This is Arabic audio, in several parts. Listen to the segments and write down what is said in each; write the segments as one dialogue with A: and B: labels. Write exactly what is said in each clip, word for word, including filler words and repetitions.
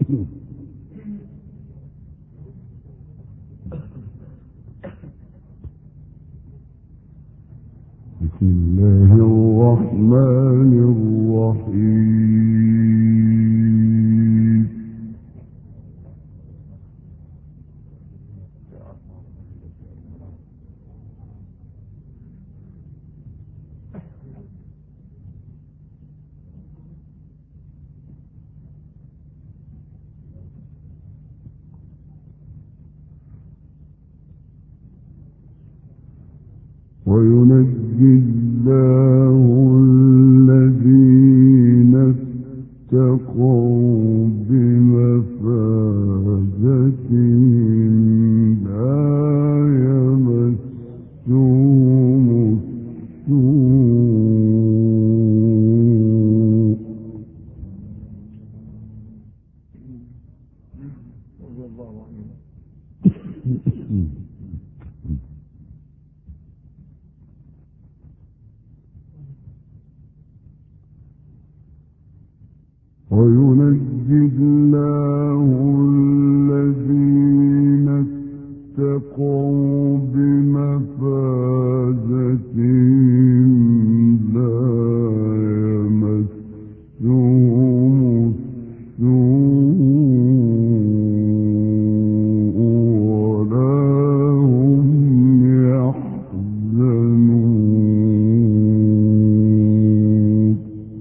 A: بسم الله الرحمن الرحيم. وينجي الله الذين اتقوا بمفازتهم لا يمسهم السوء. وينجي الله الذين اتقوا بمفازتهم لا يمسهم السوء ولا هم يحزنون.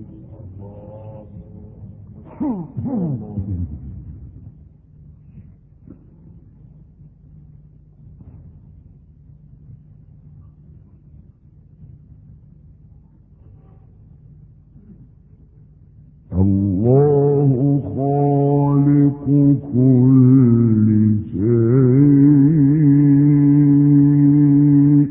A: الله خالق كل شيء.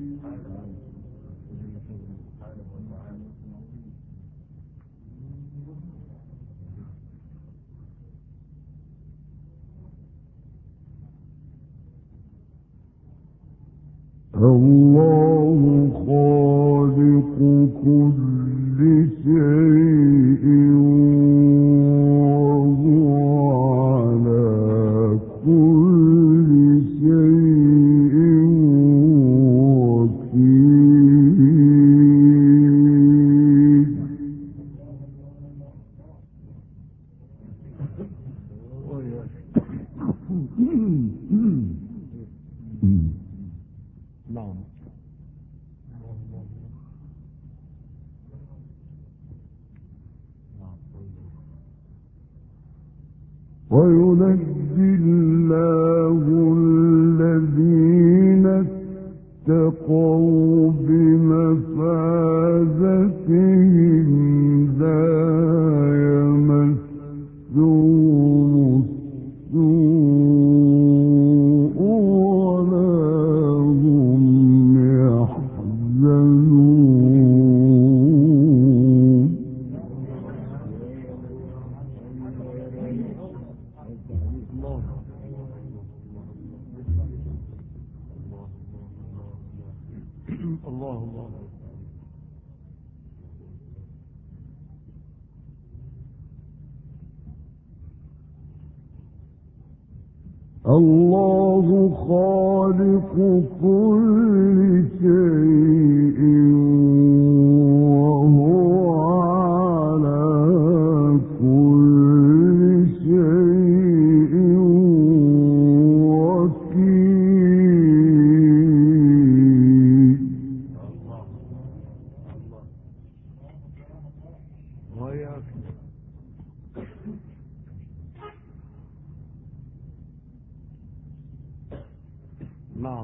A: الله خالق كل شيء وهو على كل شيء وكيل. نعم. وينجي الله الذين اتقوا بمفازتهم لا يمسهم السوء ولا هم يحزنون. الله الله. الله خالق كل شيء وهو على كل شيء وكيل. نعم.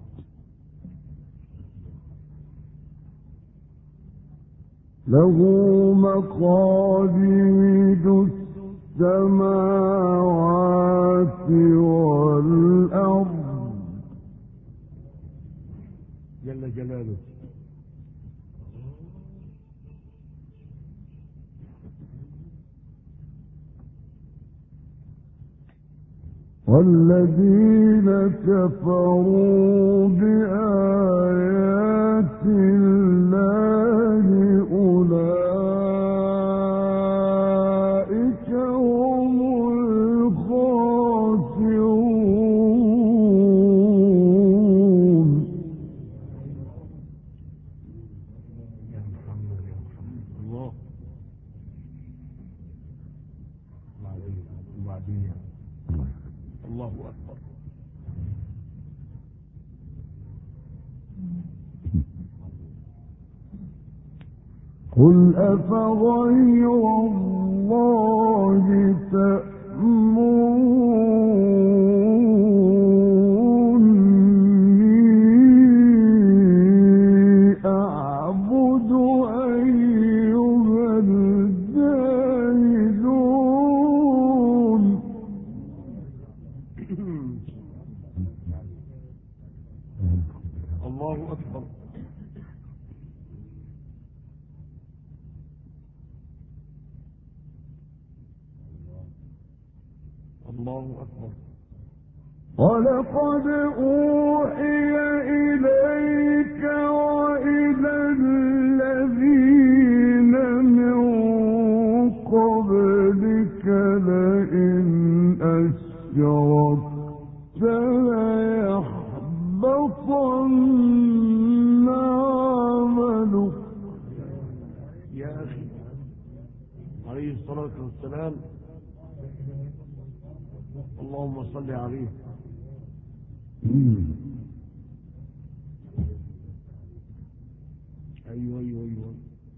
A: له مقاليد السماوات والأرض جل جلاله. والذين كفروا بآيات الله أولئك هم الدنيا. الله أكبر.
B: قل أفغير الله تأمروني أعبد أيها الجاهلون.
A: الله أكبر. الله أكبر.
B: ولقد أوحي إليك وإلى الذين من قبلك لئن أشركت ليحبطن عملك.
A: يا أخي عليه الصلاة والسلام، اللهم صل عليه. أيوه أيوه أيوه.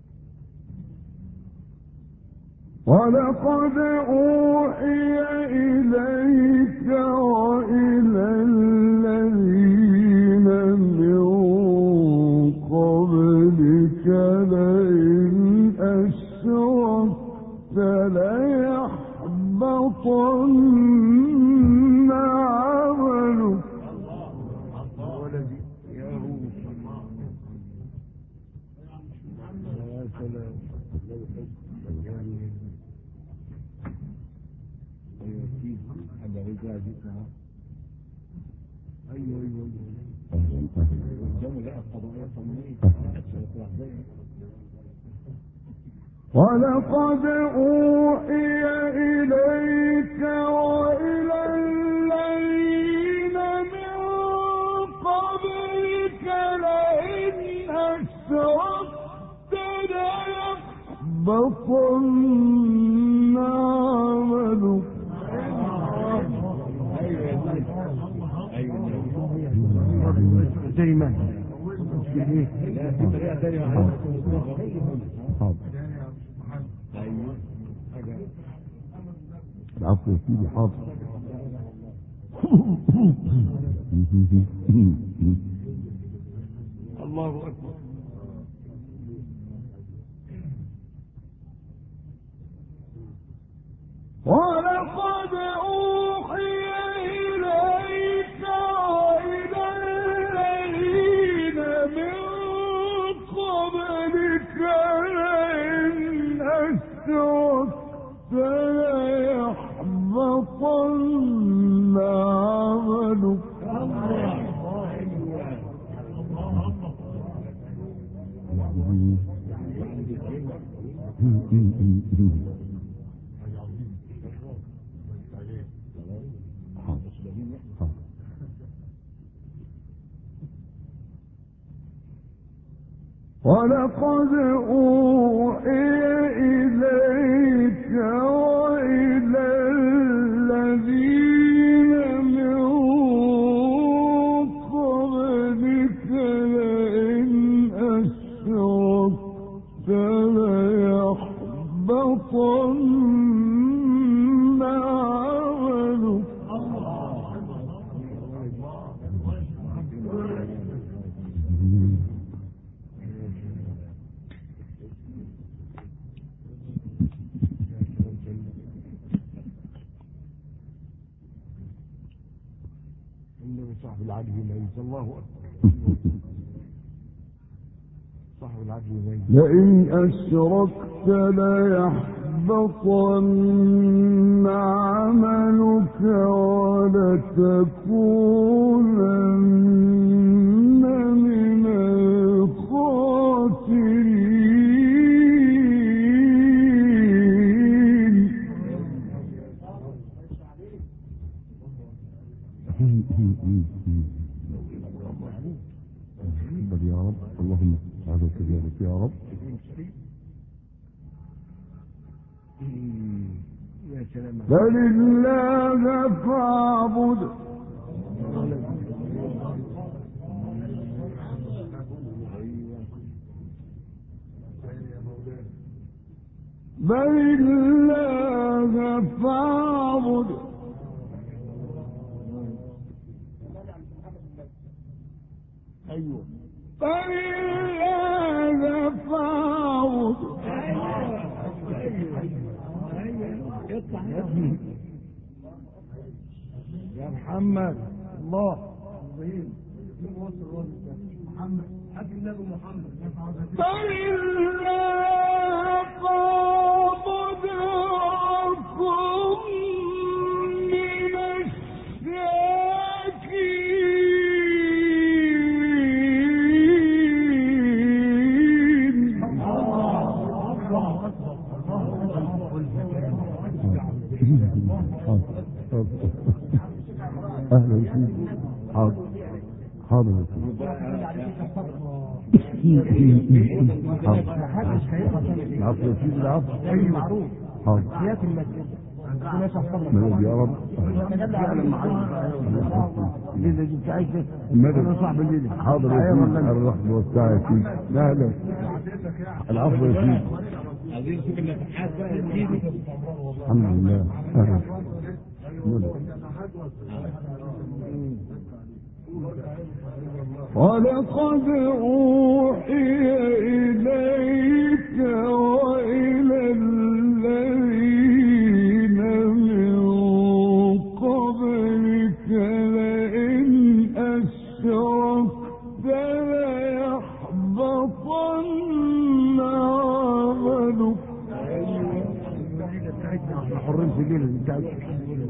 B: ولقد أوحي إليك وإلى الذين من قبلك لئن أشركت ليحبطن عملك.
A: ولدي يا هو يا سلام. أيوه أيوه أيوه.
B: ولقد أوحي إليك وإلى الذين من قبلك لئن أشركت ليحبطن عملك.
A: دايما
B: العفو يا سيدي. حاضر.
A: الله أكبر.
B: ولقد أوحي إليك وإلى الذين من قبلك لئن أشركت ليحبطن عملك. ولقد أوحي إليك وإلى الذين من قبلك لئن أشركت ليحبطن عملك.
A: صاحب العدل ليس. الله أكبر. صاحب العدل ليس.
B: لئن أشركت ليحبطن عملك ولتكونن من الخاسرين. يا رب اللهم اجعله كذلك يا رب.
A: يا
B: بل الله فاعبد بل الله فاعبد
A: ايوه
B: بل الله فاعبد
A: يا محمد الله محمد حق النبي محمد
B: بل الله فاعبد وكن من الشاكرين.
A: اهلا فيك. حاضر حاضر العفو يا سيدي العفو
C: معروف
A: حاضر
C: حياة المسجد
A: مدد يا رب الليلة دي بتاعتك مدد صاحب الليلة حاضر يا سيدي الرحمة والسعي فيك اهلا العفو يا سيدي
C: عايزين نشوف النفحات بقى يا سيدي.
A: الحمد لله اهلا مدد
B: ولقد أوحي إليك وإلى الذين من قبلك لئن أشركت ليحبطن عملك.
A: حرين في الليلة دي بتاعتك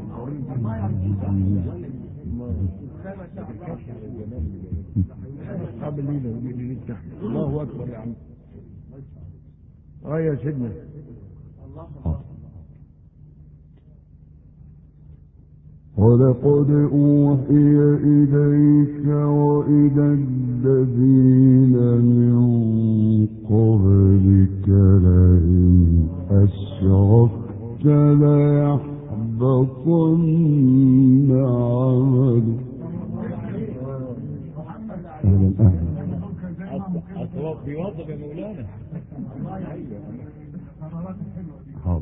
A: أصحاب الليلة اللي تحت. الله أكبر يا عم. آه يا سيدنا.
B: ولقد أوحي إليك وإلى الذين من قبلك لئن أشركت ليحبطن عملك.
A: أهلا أهلا.
C: الصواب بيوظف يا مولانا.
A: حاضر.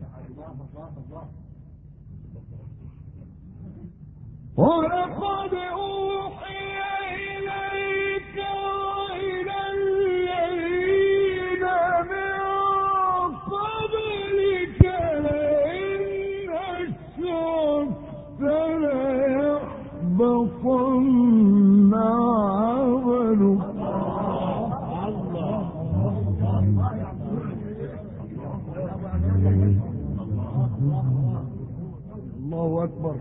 B: ولقد أوحي إليك وإلى الذين من قبلك لئن أشركت ليحبطن عملك.
A: الله أكبر.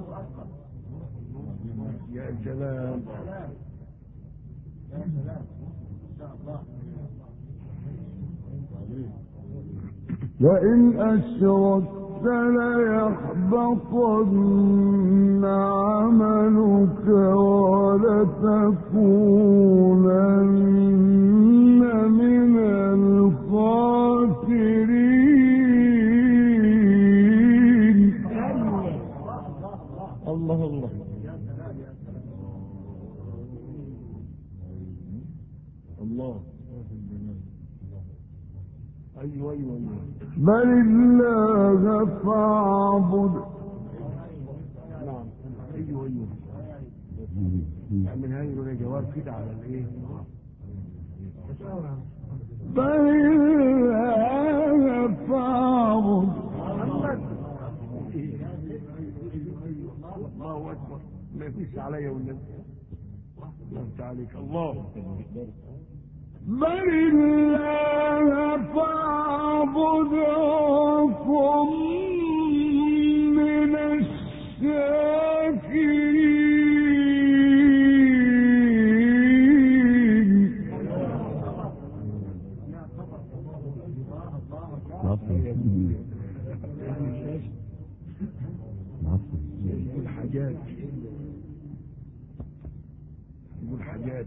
A: يا سلام.
B: لئن أشركت ليحبطن عملك ولتكونن من الخاسرين.
A: الله الله. الله. أيوة أيوة أيوة.
B: بل الله فاعبد.
A: نعم. أيوة أيوة. من هاي يقول جواب كده على الإيه؟
B: بل الله فاعبد.
A: الله أكبر. ما فيش عليا ولا الله عليك. الله.
B: بل الله فاعبد وكن من الشاكرين.
A: يقول حاجات يقول حاجات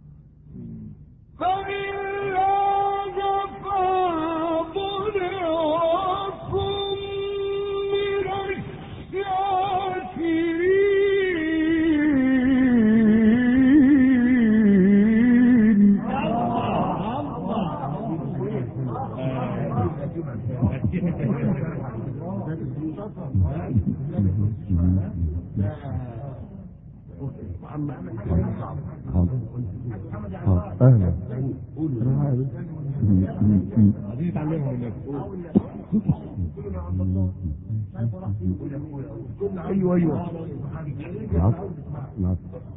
B: فإن فاعبد
A: اهلا
C: عايزين نتعلمها هناك.
A: ايوه ايوه نعم نعم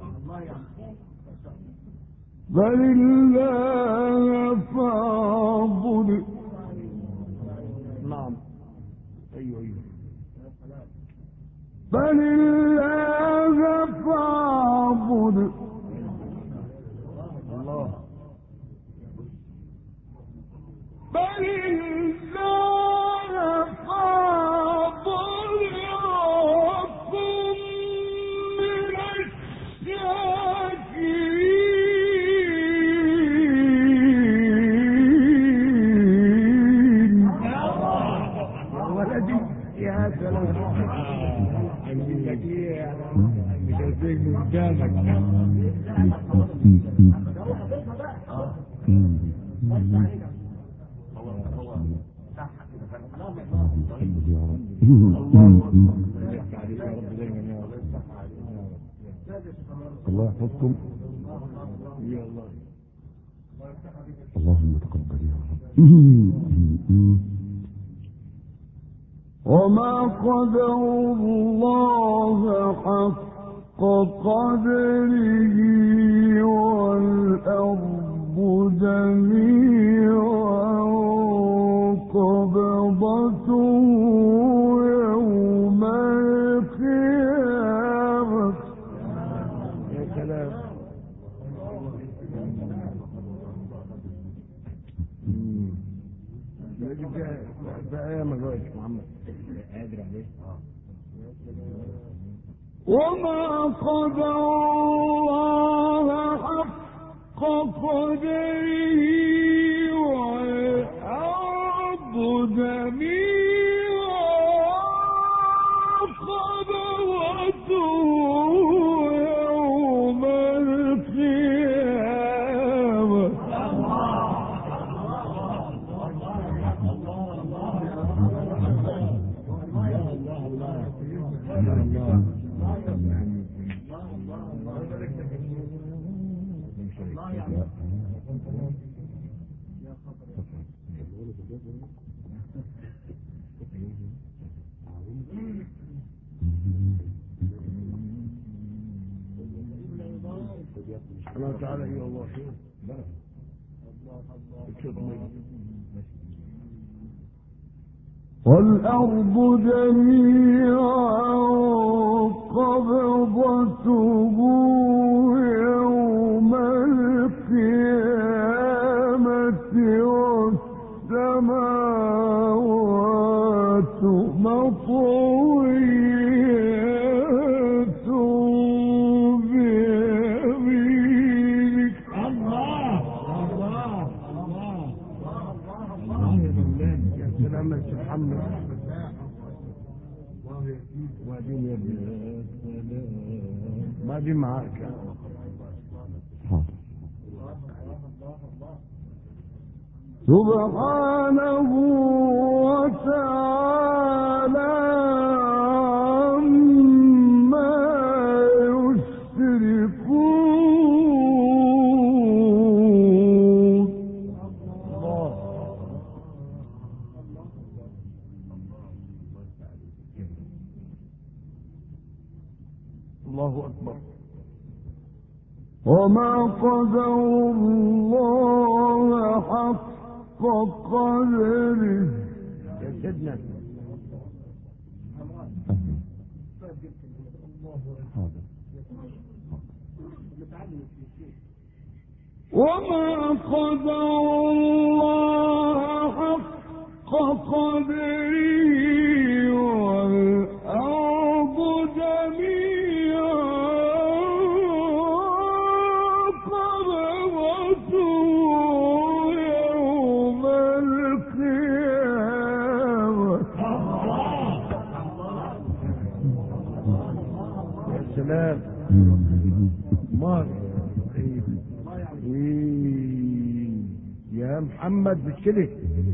B: بل الله فاعبد.
A: نعم ايوه ايوه
B: بل الله فاعبد.
A: الله
B: بل الله فاعبد وكن من الشاكرين.
A: يا ولدي يا سلام
C: عندي لك ايه مش هزيك من قدامك.
A: الله يحفظكم.
C: يا الله
A: اللهم تقبل يا رب.
B: وما قدر الله حق قدره والأرض جميعا قبضته يوم القيامة.
A: يا سلام ده ايام الرئيس محمد
C: قادر عليه.
B: وما قدر الله حق قدره والأرض جميعا قبضته يوم القيامة.
A: الله تعالى يا الله
B: والأرض جميعا قبضته يوم القيامة والسماوات مطويات بيمينك.
C: الله الله الله الله يا مولانا.
A: يا سلام يا محمد. وبعدين يا ابني بعدين معاك
B: سبحانه وتعالى عما يشركون.
A: الله أكبر.
B: وما قدر الله حق قدره.
A: يا سيدنا
B: وما قدر الله حق قدره والأرض جميعا قبضته يوم القيامة.
A: يا سلام مار يا يا محمد مش كده.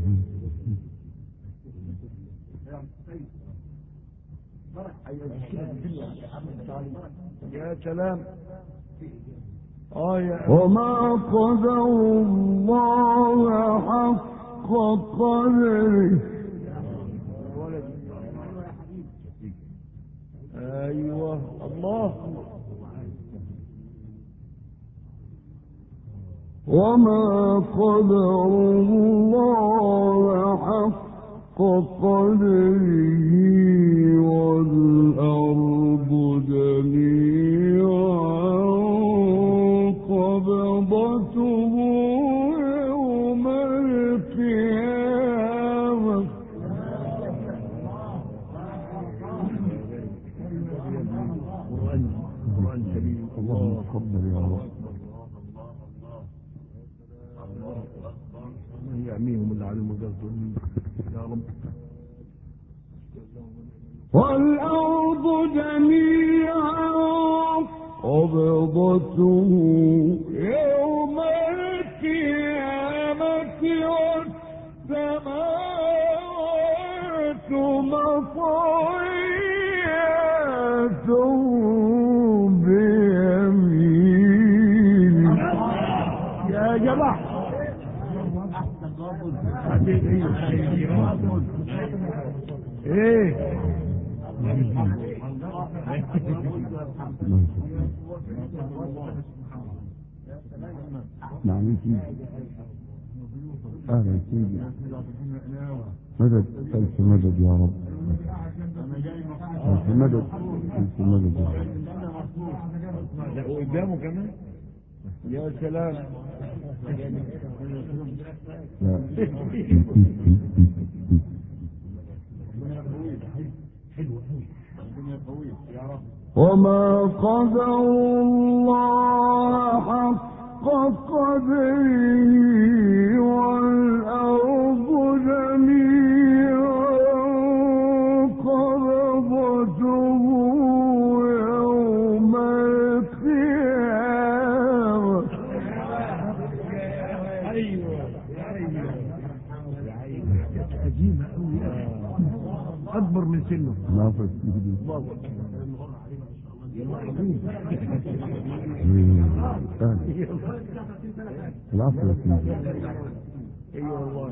A: يا سلام. اه يا
B: وما قدر الله حق قدره.
A: ايوه الله.
B: وما قدر الله حق قدره والأرض جميعا قبضته يوم القيامة.
A: قرآن كريم.
B: اللهم قدر يا رب.
A: يعميهم اللي على المجاز يا رب.
B: والأرض جميعا قبضته يوم القيامة والسماوات مطويات بيمينه.
A: يا جماعة ايه
B: نعم سيدي. اهلا سيدي. مدد الف مدد يا رب. الف مدد الف مدد يا رب.
A: قدامه كمان. يا سلام.
B: لا. وما قدر الله حق قدره والأرض جميعا قبضته يوم القيامة.
A: قديمة قوي اكبر من سنه.
B: ما في سيدي. العفو يا سيدي.
A: ايوه والله.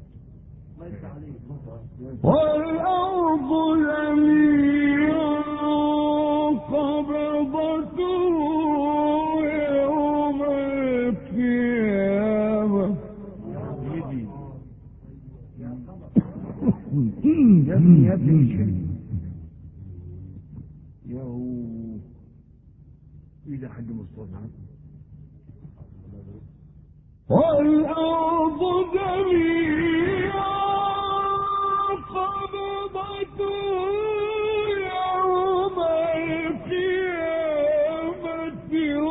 B: والأرض جميعا قبضته يوم القيامة.
A: يا ابني يا ابني يا هو إذا حد مصطفى.
B: والأرض جميعا قبضته يوم القيامة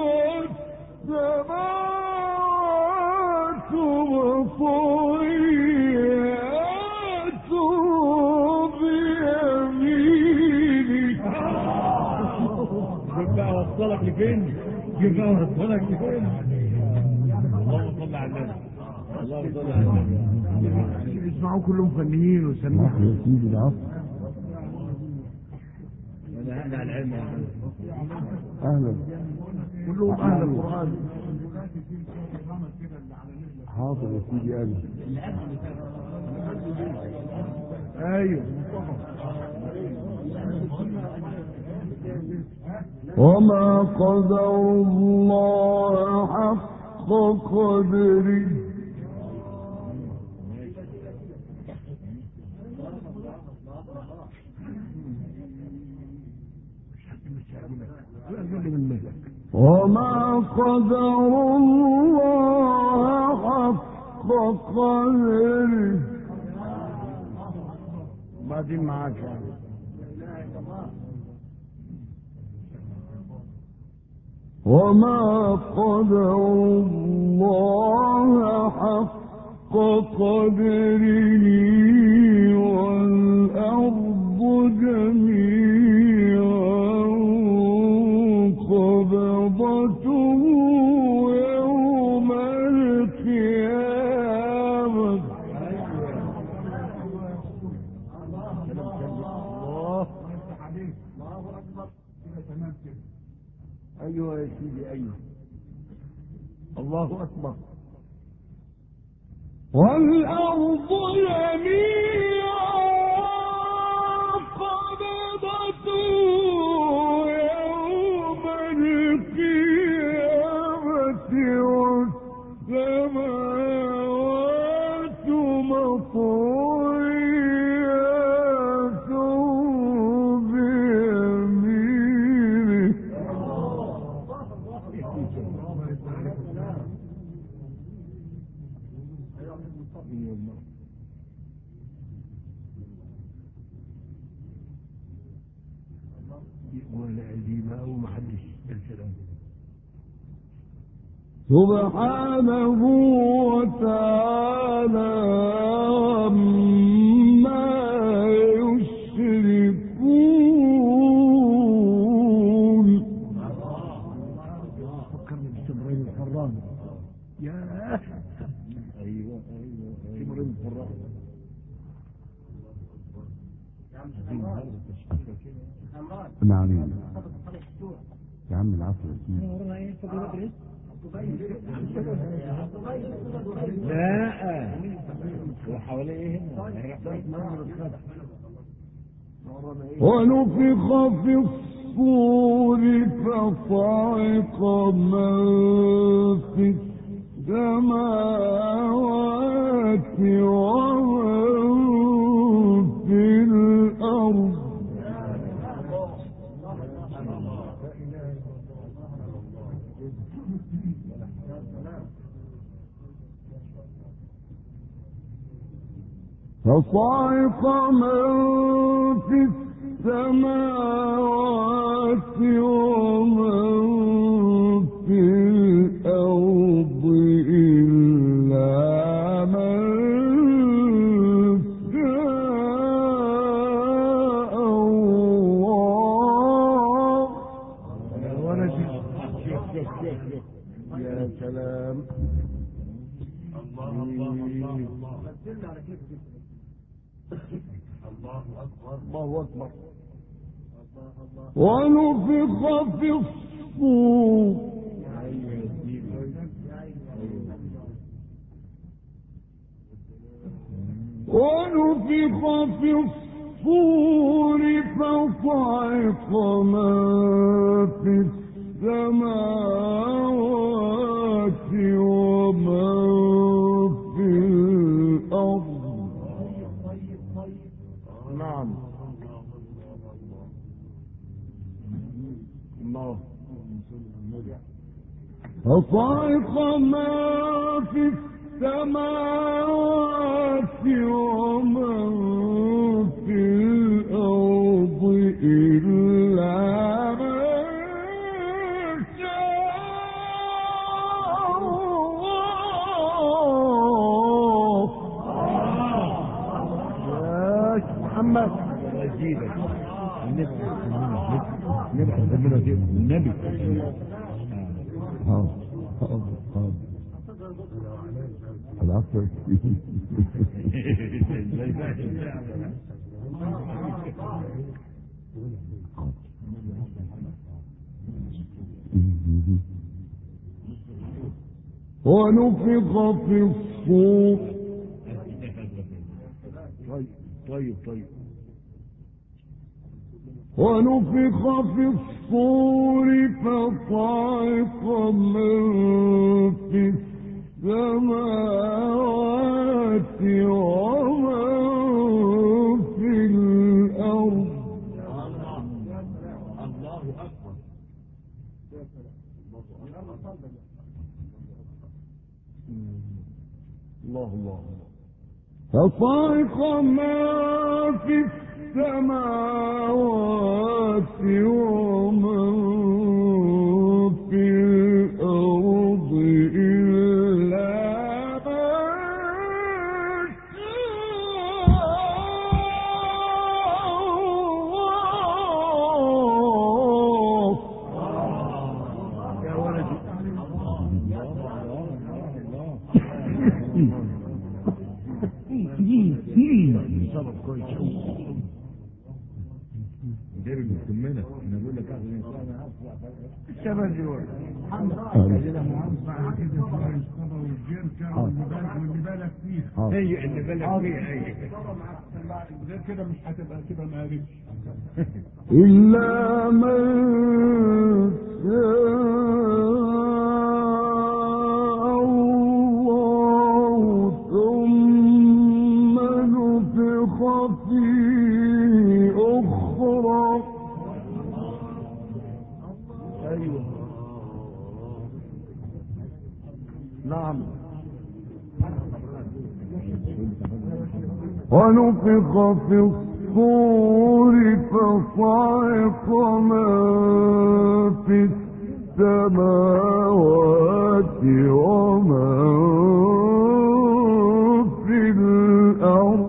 B: والسماوات مطويات بيمينه.
C: شوف بقى وصلك لفين؟ شوف بقى وصلك لفين؟ اللهم صل على النبي. اللهم صل على النبي.
A: يسمعوا كلهم فنيين وسميع.
B: يا سيدي العفو.
C: انا هنا على العلم.
B: أهلا.
A: كلهم اهل القرآن.
B: حاضر يا سيدي. أهلا.
A: ايوه.
B: وما قدر الله حق قدره. وما قدر الله حق قدره.
A: بعدين معاك يعني.
B: وما قدر الله حق قدره والأرض جميعا قبضته يوم القيامة
A: ايوه يا سيدي ايوه. الله اكبر.
B: والأرض جميعا قبضته يوم القيامة والسماوات مطويات بيمينه.
A: ولا عزيمة أو محدش الكلام.
B: سبحانه وتعالى عما يشركون.
A: فكرني بسمرين الحرام. يا ايوه ايوه سمرين الحرام.
B: نعم يا عم العفو.
C: لا وحواليه
B: ونفخ في الصور فصعق من في السماوات ومن في الأرض فصعق من في السماوات ومن في الأرض إلا من شاء الله.
A: يا سلام.
C: الله الله الله الله أكبر
A: الله أكبر.
B: ونفخ في الصور ونفخ في الصور فصعق من في السماوات ومن في الأرض.
A: نعم. الله.
B: فصعق من في السماوات ومن في الأرض إلا من شاء الله.
A: يا محمد
C: يزيدك النبي النبي النبي
B: حاضر حاضر حاضر العفو. ونفخ في الصور.
A: طيب طيب طيب.
B: ونفخ في الصور فصعق من في السماوات ومن في الأرض.
C: الله أكبر.
A: الله الله.
B: فصعق من في السماوات ومن في الأرض إلا من شاء الله.
A: يا ولدي. صبر كويس.
C: غير المسمنة انا بقول لك اخذ
B: الشباب دول واللي بالك فيها
C: هي اللي بالك فيها هي
B: غير كده مش هتبقى تبقى ما قالتش
A: إلا من شاء الله ثم نفخ فيه أخرى.
B: ايوه نعم
A: ونفخ في الصور فصعق من في السماوات ومن في الأرض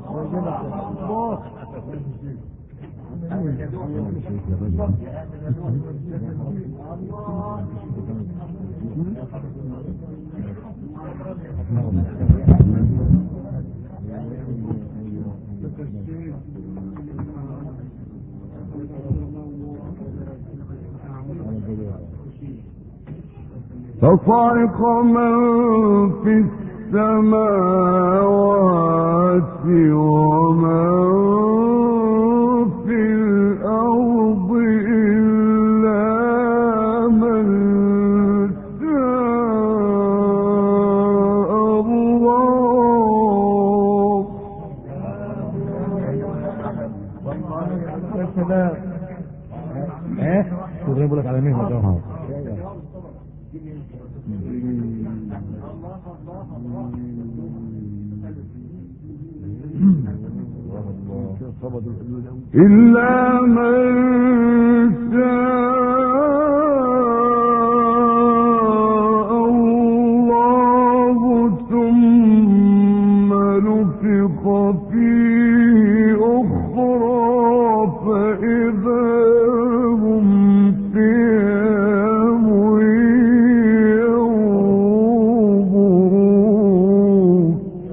A: فصعق من في السماوات ومن في الأرض إلا من شاء الله.
B: يا سلام ايه تضرب لك على مهنة ده
A: إلا من شاء الله ثم نفخ فيه أخرى فإذا هم قيام ينظرون.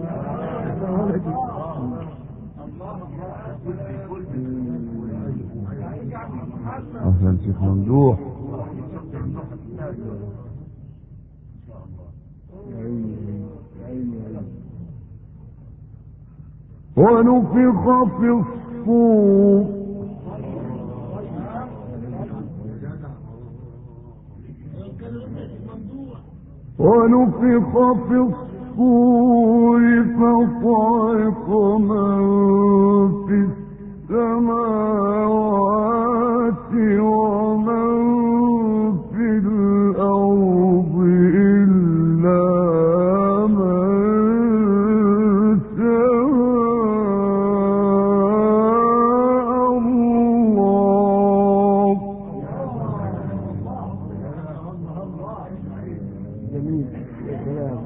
A: أهلا شيخ ممدوح. ونفخ في الصور ونفخ في الصور فصعق من في السماوات ومن في الأرض إلا من شاء الله.
B: جميل يا سلام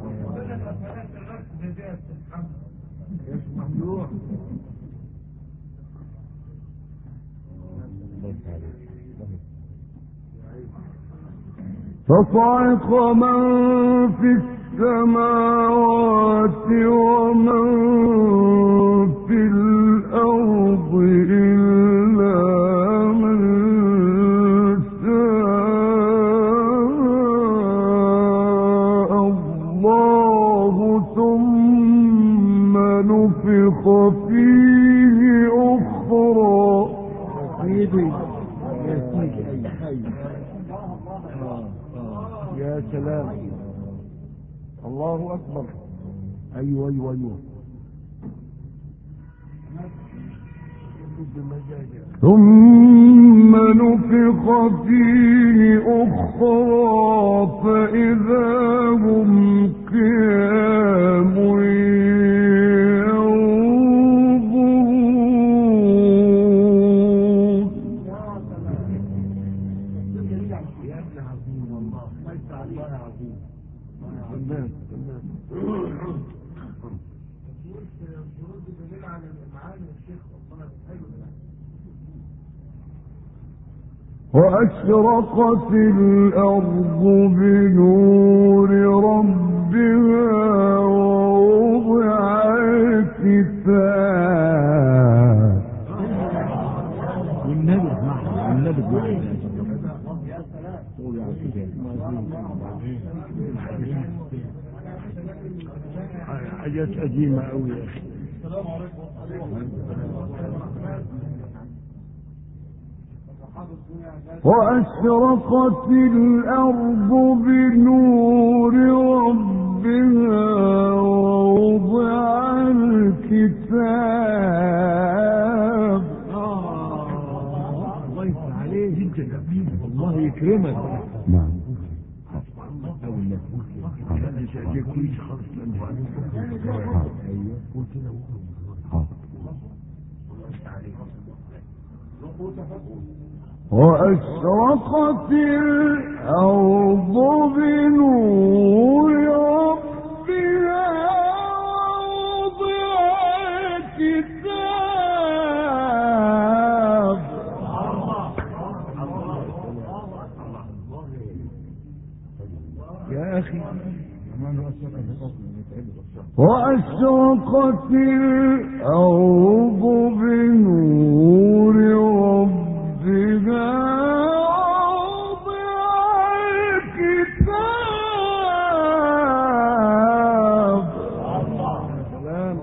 A: فصعق من في السماوات ومن في الأرض إلا من شاء الله ثم نفخ فيه أخرى.
B: سيدي يا سيدي يا سلام الله أكبر. أيوة أيوة أيوة
A: ثم نفخ فيه أخرى فإذا هم قيام ينظرون. وأشرقت الأرض بنور ربها ووضع الكتاب حاجات قديمة أوي يا أخي.
B: وأشرقت الأرض بنور ربها ووضع الكتاب.
C: الله يفتح عليه جدا، الله يكرمك.
A: نعم.
B: وأشرقت الأرض بنور ربها ووضع الكتاب.
C: يا أخي
B: وأشرقت الأرض بنور ربها ووضع الكتاب.
C: سلام.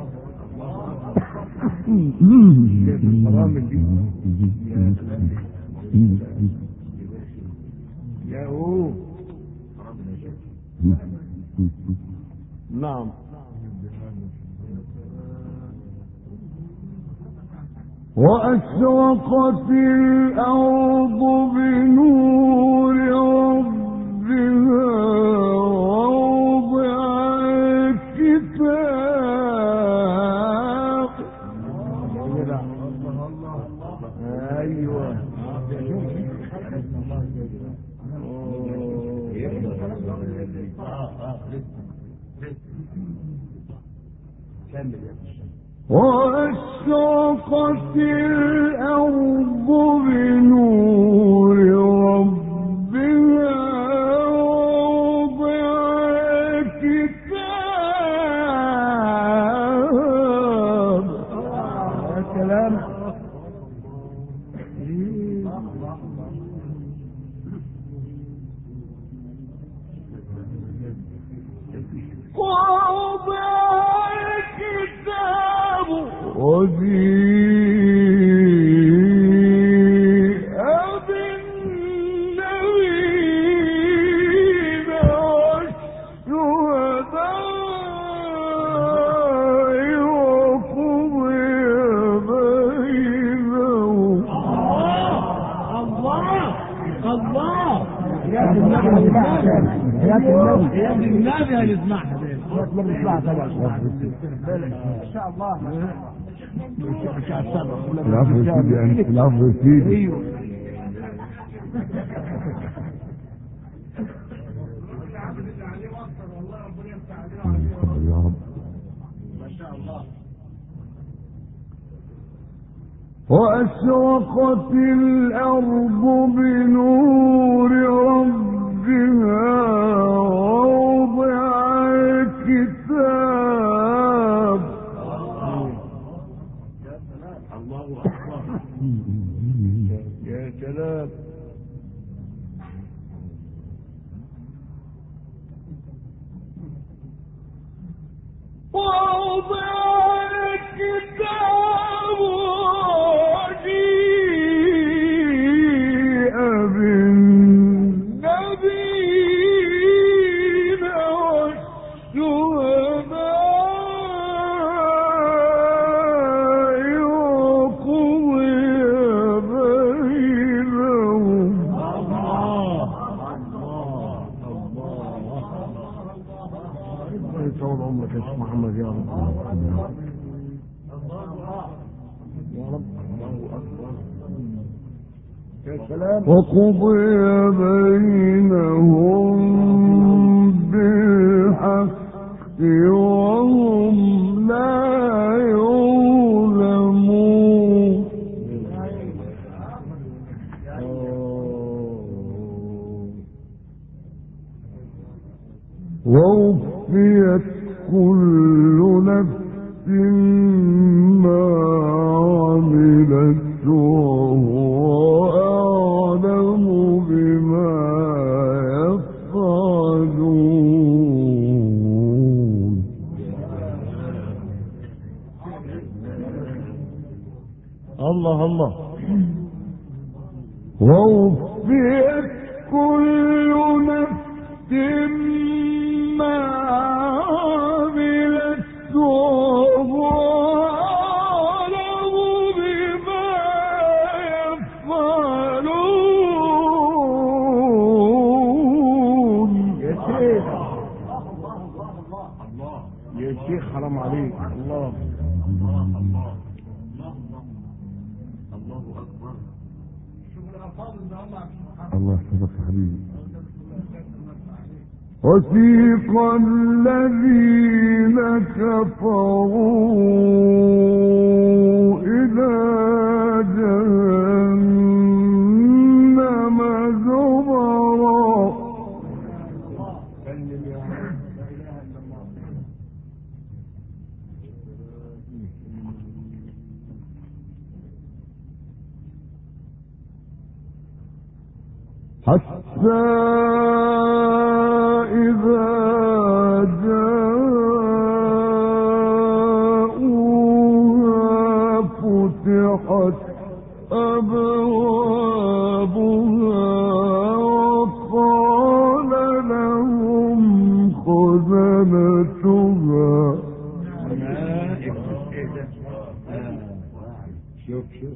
C: يا هو
A: نعم.
B: وأشرقت الأرض بنور ربها ووضع الكتاب.
C: ايوه
B: وأشرقت الأرض بنور ربها ووضع الكتاب.
C: يا سلام.
B: ووضع الكتاب وجيء بالنبيين والشهداء وقضي بينهم.
C: الله الله
B: يا النبي يا النبي
C: يا ابن النبي هنسمعها دي.
B: نسمعها طبعا ان شاء الله.
A: العفو يا سيدي، العفو يا سيدي.
C: ايوه
A: يا رب.
B: وأشرقت الأرض بنور ربها ووضع الكتاب.
C: الله اكبر. يا سلام.
B: ووضع الكتاب وجيء بالنبيين والشهداء وقضي بينهم.
A: طول عمرك يا شيخ محمد يا رب.
C: يا رب. الله اكبر. يا سلام.
B: وقضي بينهم بالحق وهم لا يظلمون. ووفيت كل نفس ما عملت وهو أعلم بما يفعلون.
C: الله الله.
A: ووفيت كل نفس ما عملت وهو أعلم بما يفعلون.
B: يا شيخ يا شيخ حرام عليك. الله
A: الله يحفظك يا حبيبي. وسيق الذين كفروا إلى جهنم زمرا حتى إذا جاءوها فتحت أبوابها وقال لهم خزنتها.
B: شوف شوف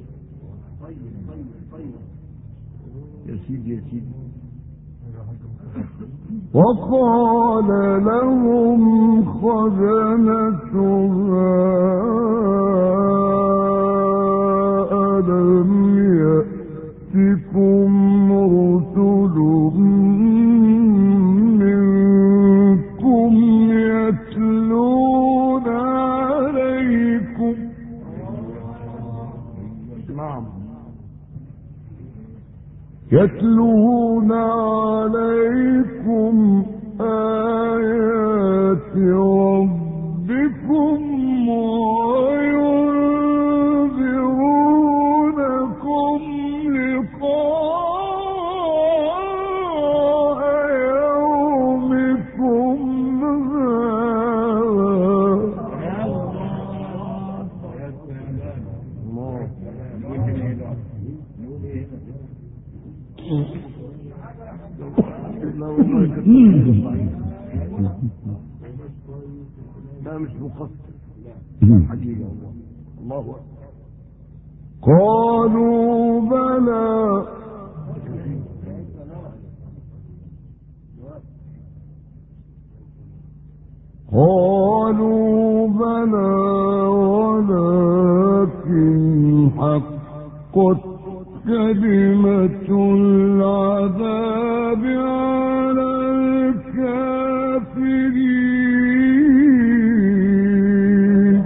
B: يا سيدي يا سيدي.
A: وقال لهم خزنتها ألم يأتكم رسل منكم يتلون عليكم
B: نعم
A: يتلون عليكم آيات ربكم وينذرونكم لقاء يومكم
B: لا مش مقصر حقيقة والله. الله أكبر.
A: قالوا بلى قالوا بلى ولكن حقت كلمة العذاب على الكافرين.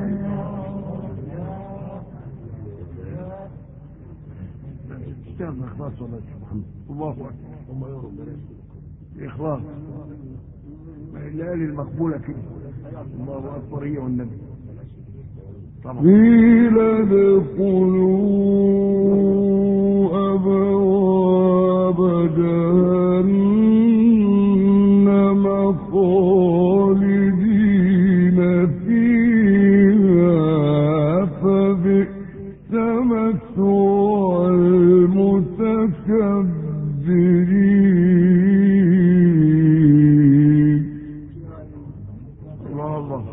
B: استعمل إخلاص والله يا محمد. الله أكبر. الله يرضى إخلاص الليالي المقبولة كده. الله أكبر. هي والنبي
A: قيل ادخلوا أبواب جهنم خالدين فيها فبئس مثوى المتكبرين.
B: الله الله.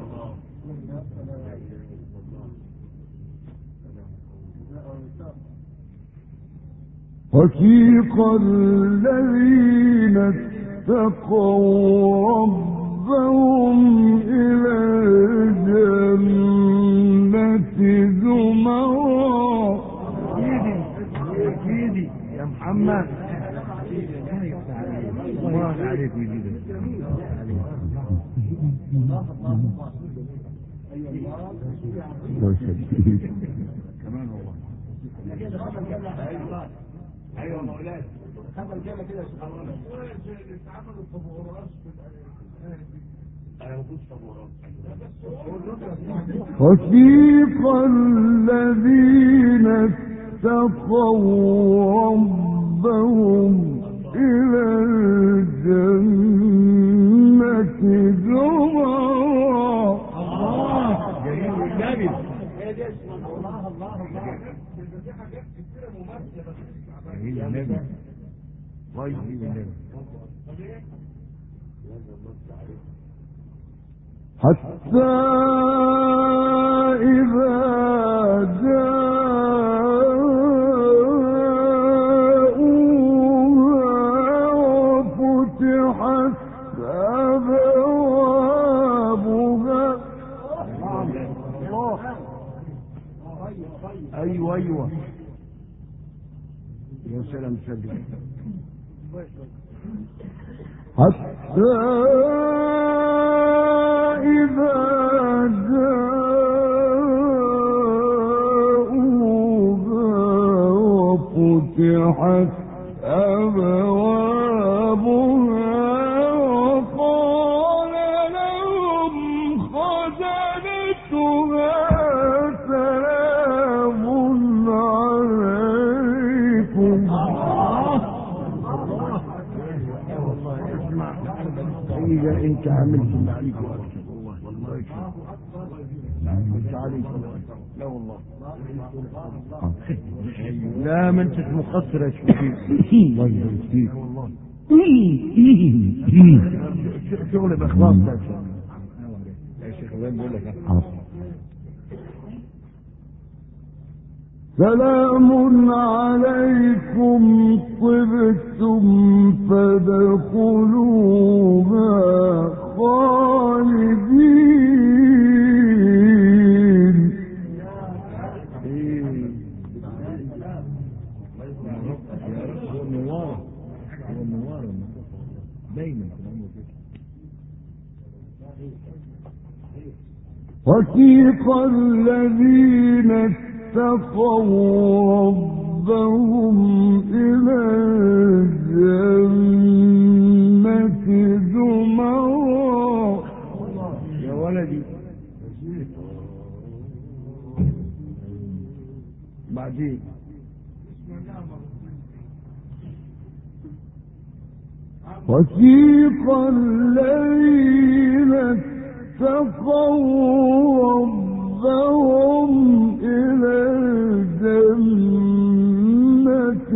A: وسيق الذين اتقوا ربهم إلى الجنة زمرا.
B: يا سيدي يا محمد. الله عليك ويزيدك. كمان والله. ايوه مولاي. خد الجنه كده سبحان الله. اتعملوا تطورات في ايوه تطورات.
A: وسيق الذين اتقوا ربهم إلى الجنة زمرا.
C: الله جميل النبي.
B: الله الله الله دي حاجات كتيره مماثله
C: هي النبي طيب هي النبي
A: حتى إذا جاءوها وفتحت أبوابها.
B: ايوه ايوه يا سلام سلم.
A: حتى إذا جاءوها وفتحت أبوابها وقال لهم خزنتها سلام عليكم.
B: إذا أنت عملت اللي عليك والله والله أنت عليك لا والله لا ما أنت مقصر يا شيخ
A: الله يبارك فيك.
B: والله شغل بإخلاص يا شيخ وين بقول لك
A: سلام عليكم طبتم فادخلوها خالدين.
C: هو النوار هو النوار دايما
A: وسيق الذين اتقوا ربهم إلى الجنة زمرا.
B: يا ولدي بعدين
A: وسيق الذين اتقوا ربهم إلى الجنة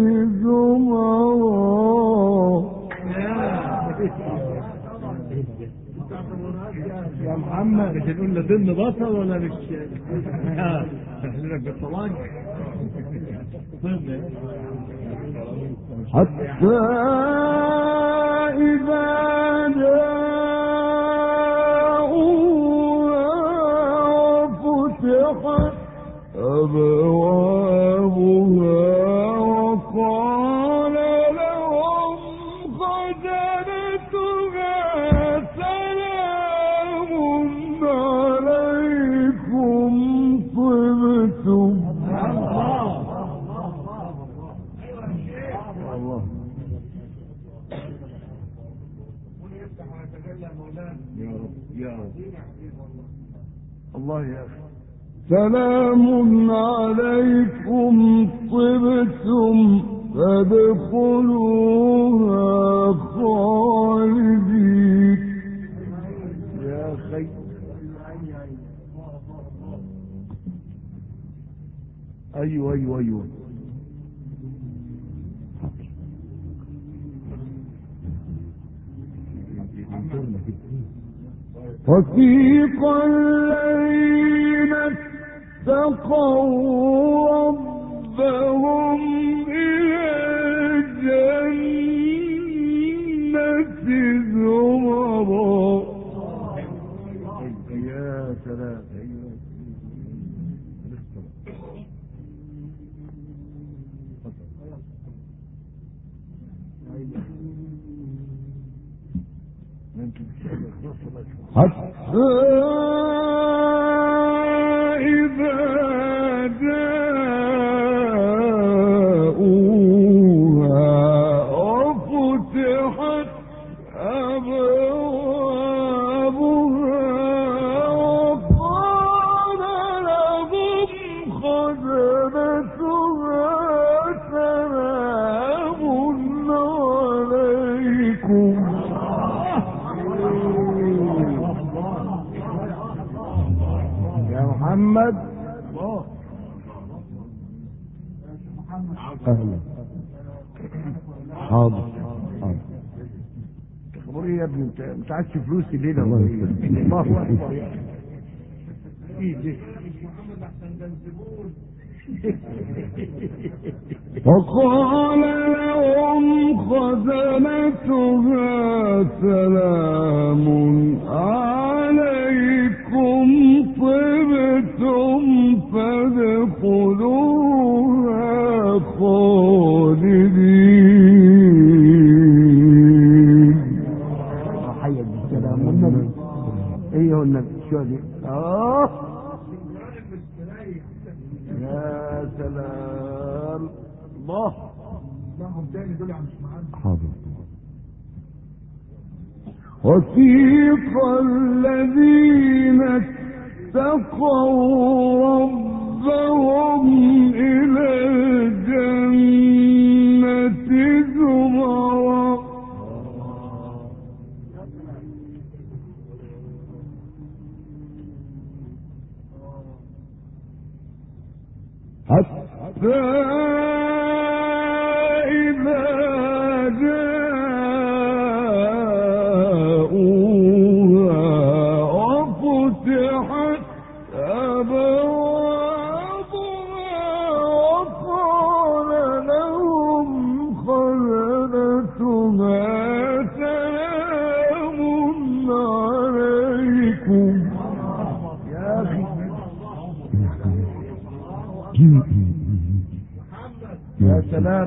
A: زمرا.
B: يا محمد
C: مش هنقول له ضمن بصر ولا مش لك بالطلاق ضمن
A: حتى إذا جاءوها وفتحت أبوابها وقال لهم خزنتها سلام عليكم طبتم.
B: يا رب يا رب الله يا أخي
A: سلام عليكم طبتم فادخلوها خالدين.
B: يا أخي أيوه أيوه أيوه
A: وسيق الذين اتقوا ربهم إلى الجنة زمرا.
B: يا سلام
A: حتى إذا جاءوها وفتحت أبوابها وقال لهم خزنتها سلام عليكم.
B: يا محمد
A: اهلا. حاضر حاضر.
B: اخبار ايه يا ابني؟ انت انت عايز فلوس الليله
A: الله
B: ولا ايه؟
A: يسلمك.
B: الله اكبر يا اخي. ايه ده؟
A: وقال لهم خزنتها سلام عليكم طبتم فادخلوها خالدين.
B: حي بالسلام والنبي. ايه هو النبي؟ شو دي؟ اه يا سلام. الله معهم تاني دول مش معانا.
A: حاضر. وسيق الذين اتقوا ربهم إلى الجنة زمرا حتى إذا جاءوها وفتحت أبوابها وقال لهم خزنتها سلام عليكم.
B: يا اخي يا سلام.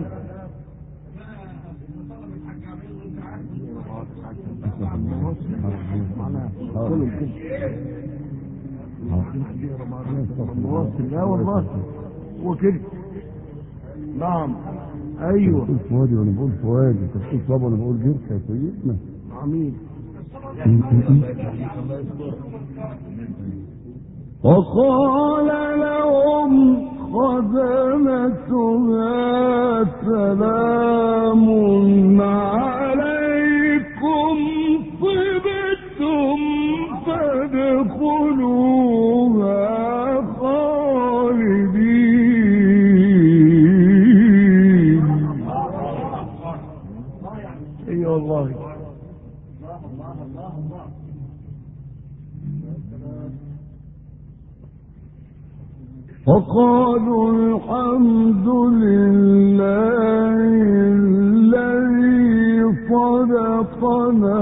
B: لا والله هو كده. نعم ايوه.
A: بقول فؤادي وانا بقول فؤادي، انت بتقول صبا وانا بقول جرح يا سيدنا.
B: عميد.
A: وقال لهم خزنتها سلام عليكم طبتم فادخلوها خالدين.
B: اي والله.
A: وقالوا الحمد لله الذي صدقنا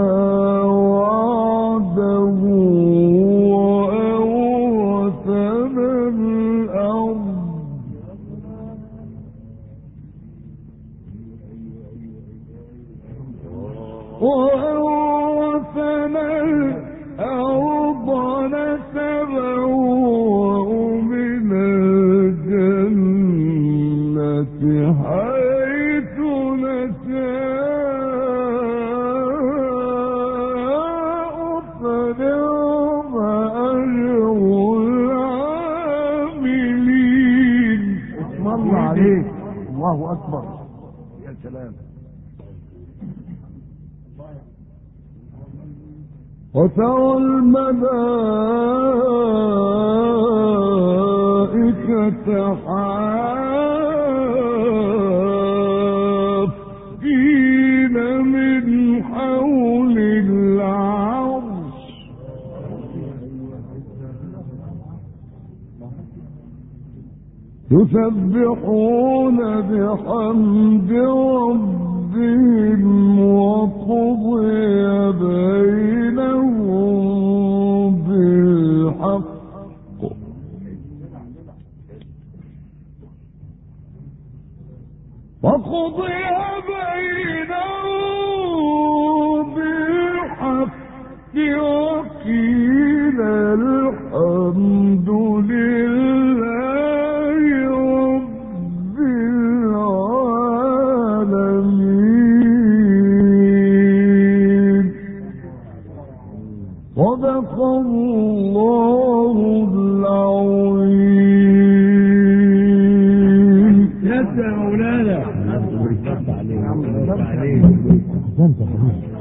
A: وعده وأورثنا الأرض وأورثنا الأرض نتبوأ من الجنة حيث نشاء فنعم أجر العاملين.
B: اسم الله عليك. الله اكبر. يا سلام.
A: وترى الملائكة حافين من حول العرش يسبحون بحمد ربهم وقضي بينهم بالحق وقضي بينهم بالحق وقيل الحمد لله رب العالمين. صدق الله العظيم.
C: يا مولانا.
B: عليك.